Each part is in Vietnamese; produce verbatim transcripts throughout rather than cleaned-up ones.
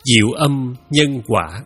Diệu âm nhân quả.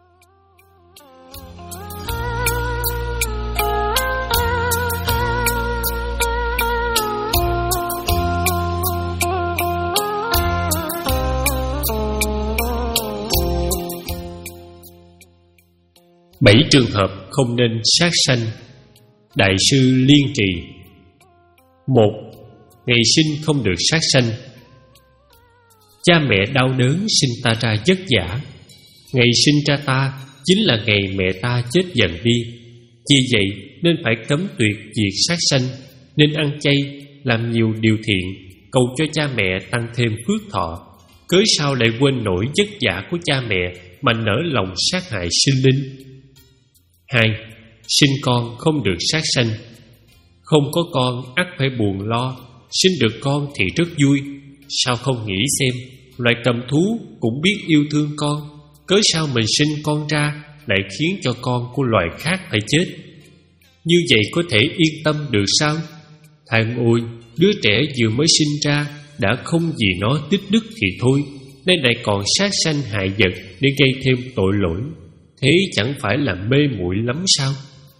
Bảy trường hợp không nên sát sanh. Đại sư Liên Trì. Một. Ngày sinh không được sát sanh. Cha mẹ đau đớn sinh ta ra vất vả. Ngày sinh ra ta chính là ngày mẹ ta chết dần đi. Vì vậy nên phải cấm tuyệt việc sát sanh, nên ăn chay, làm nhiều điều thiện, cầu cho cha mẹ tăng thêm phước thọ. Cớ sao lại quên nổi vất vả của cha mẹ mà nỡ lòng sát hại sinh linh? Hai. Sinh con không được sát sanh. Không có con ắt phải buồn lo, sinh được con thì rất vui. Sao không nghĩ xem, loài cầm thú cũng biết yêu thương con, cớ sao mình sinh con ra lại khiến cho con của loài khác phải chết? Như vậy có thể yên tâm được sao? Thằng ôi, đứa trẻ vừa mới sinh ra đã không vì nó tích đức thì thôi, nay lại còn sát sanh hại vật để gây thêm tội lỗi, thế chẳng phải là mê muội lắm sao?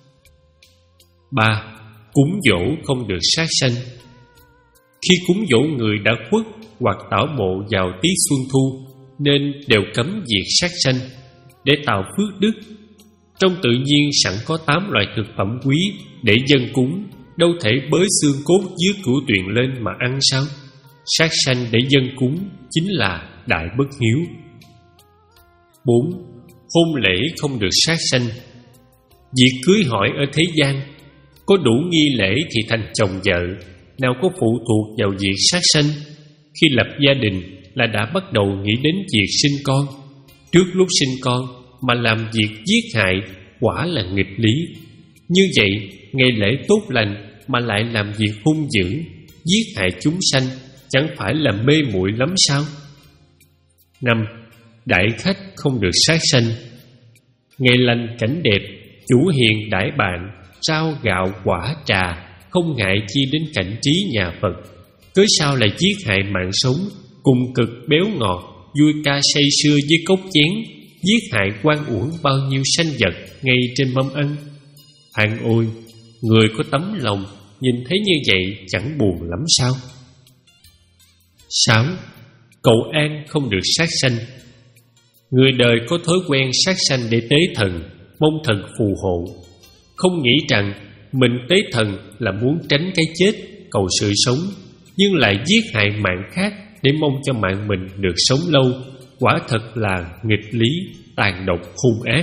Ba. Cúng dỗ không được sát sanh. Khi cúng dỗ người đã khuất hoặc tảo mộ vào tiết xuân thu, nên đều cấm việc sát sanh để tạo phước đức. Trong tự nhiên sẵn có tám loại thực phẩm quý để dâng cúng, đâu thể bới xương cốt dưới cửu tuyền lên mà ăn sao? Sát sanh để dâng cúng chính là đại bất hiếu. Bốn. Hôn lễ không được sát sanh. Việc cưới hỏi ở thế gian, có đủ nghi lễ thì thành chồng vợ, nào có phụ thuộc vào việc sát sanh. Khi lập gia đình là đã bắt đầu nghĩ đến việc sinh con. Trước lúc sinh con mà làm việc giết hại quả là nghịch lý. Như vậy ngày lễ tốt lành mà lại làm việc hung dữ, giết hại chúng sanh, chẳng phải là mê muội lắm sao? Năm. Đãi khách không được sát sanh. Ngày lành cảnh đẹp, chủ hiền đãi bạn, rau gạo quả trà, không ngại chi đến cảnh trí nhà Phật, cớ sao lại giết hại mạng sống, cùng cực béo ngọt, vui ca say sưa với cốc chén, giết hại oan uổng bao nhiêu sanh vật ngay trên mâm ăn? Thằng ôi, người có tấm lòng nhìn thấy như vậy chẳng buồn lắm sao? Sáu. Cầu an không được sát sanh. Người đời có thói quen sát sanh để tế thần, mong thần phù hộ, không nghĩ rằng mình tế thần là muốn tránh cái chết, cầu sự sống, nhưng lại giết hại mạng khác để mong cho mạng mình được sống lâu. Quả thật là nghịch lý, tàn độc hung ác.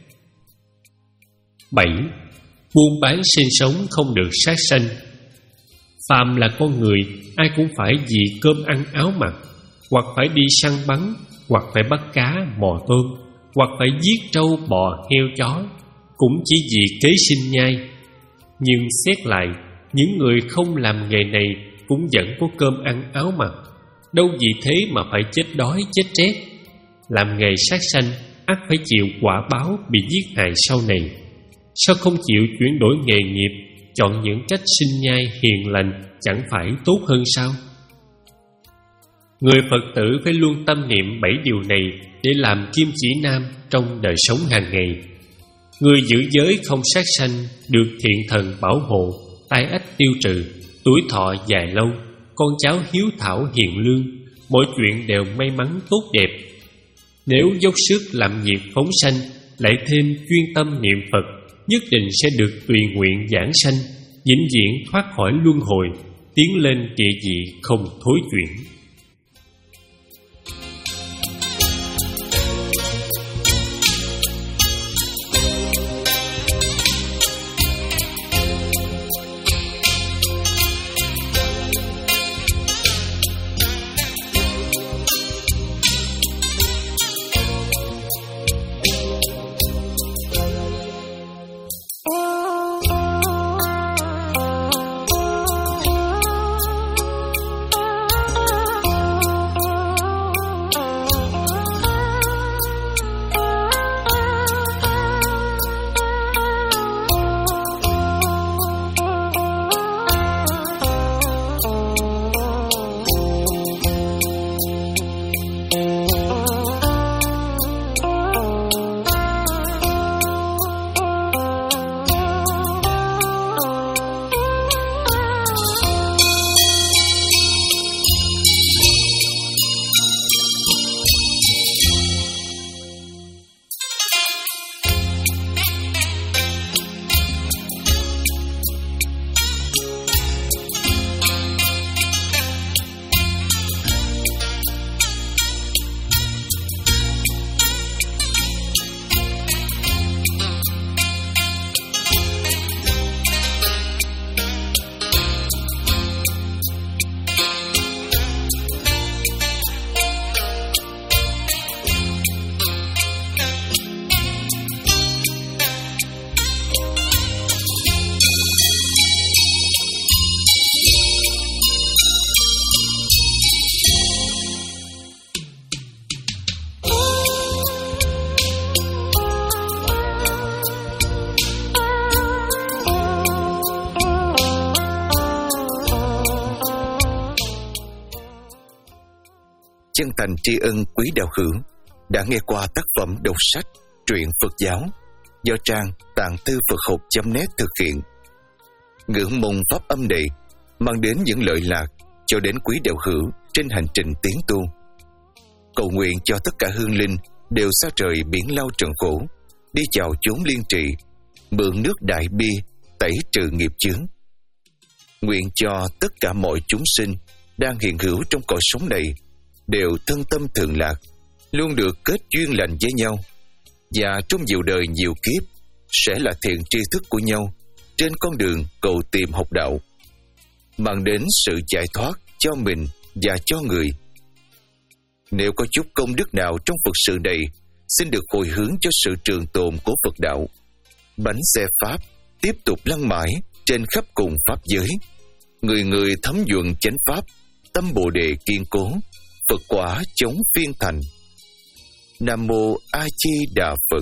Bảy. Buôn bán sinh sống không được sát sanh. Phàm là con người, ai cũng phải vì cơm ăn áo mặc, hoặc phải đi săn bắn, hoặc phải bắt cá mò tôm, hoặc phải giết trâu bò heo chó, cũng chỉ vì kế sinh nhai. Nhưng xét lại, những người không làm nghề này cũng vẫn có cơm ăn áo mặc, đâu vì thế mà phải chết đói chết rét. Làm nghề sát sanh ắt phải chịu quả báo bị giết hại sau này. Sao không chịu chuyển đổi nghề nghiệp, chọn những cách sinh nhai hiền lành, chẳng phải tốt hơn sao? Người Phật tử phải luôn tâm niệm bảy điều này để làm kim chỉ nam trong đời sống hàng ngày. Người giữ giới không sát sanh được thiện thần bảo hộ, tai ách tiêu trừ, tuổi thọ dài lâu, con cháu hiếu thảo hiền lương, mọi chuyện đều may mắn tốt đẹp. Nếu dốc sức làm việc phóng sanh, lại thêm chuyên tâm niệm Phật, nhất định sẽ được tùy nguyện giảng sanh, vĩnh viễn thoát khỏi luân hồi, tiến lên địa vị không thối chuyển. Oh chân thành tri ân quý đạo hữu đã nghe qua tác phẩm đọc sách truyện Phật giáo do trang tạng thư Phật học chấm net thực hiện. Ngưỡng mong pháp âm này mang đến những lợi lạc cho đến quý đạo hữu trên hành trình tiến tu. Cầu nguyện cho tất cả hương linh đều xa rời biển lao trần khổ, đi vào chốn liên trị, mượn nước đại bi tẩy trừ nghiệp chướng. Nguyện cho tất cả mọi chúng sinh đang hiện hữu trong cõi sống này đều thân tâm thường lạc, luôn được kết duyên lành với nhau, và trong nhiều đời nhiều kiếp sẽ là thiện tri thức của nhau trên con đường cầu tìm học đạo, mang đến sự giải thoát cho mình và cho người. Nếu có chút công đức nào trong Phật sự này, xin được hồi hướng cho sự trường tồn của Phật đạo. Bánh xe Pháp tiếp tục lăn mãi trên khắp cùng Pháp giới. Người người thấm nhuận chánh Pháp, tâm Bồ Đề kiên cố, Phật quả chống phiên thành. Nam Mô A Di Đà Phật.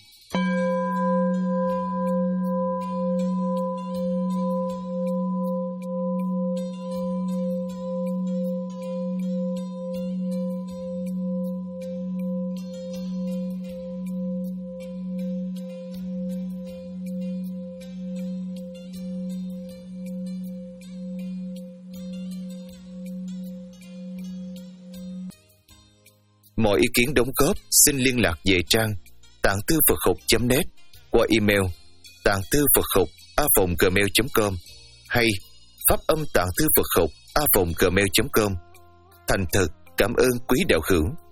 Mọi ý kiến đóng góp xin liên lạc về trang tạng thư Phật học chấm net qua email tạng thư Phật học a vòng gmail chấm com hay pháp âm tạng thư Phật học a vòng gmail chấm com. Thành thật cảm ơn quý đạo hữu.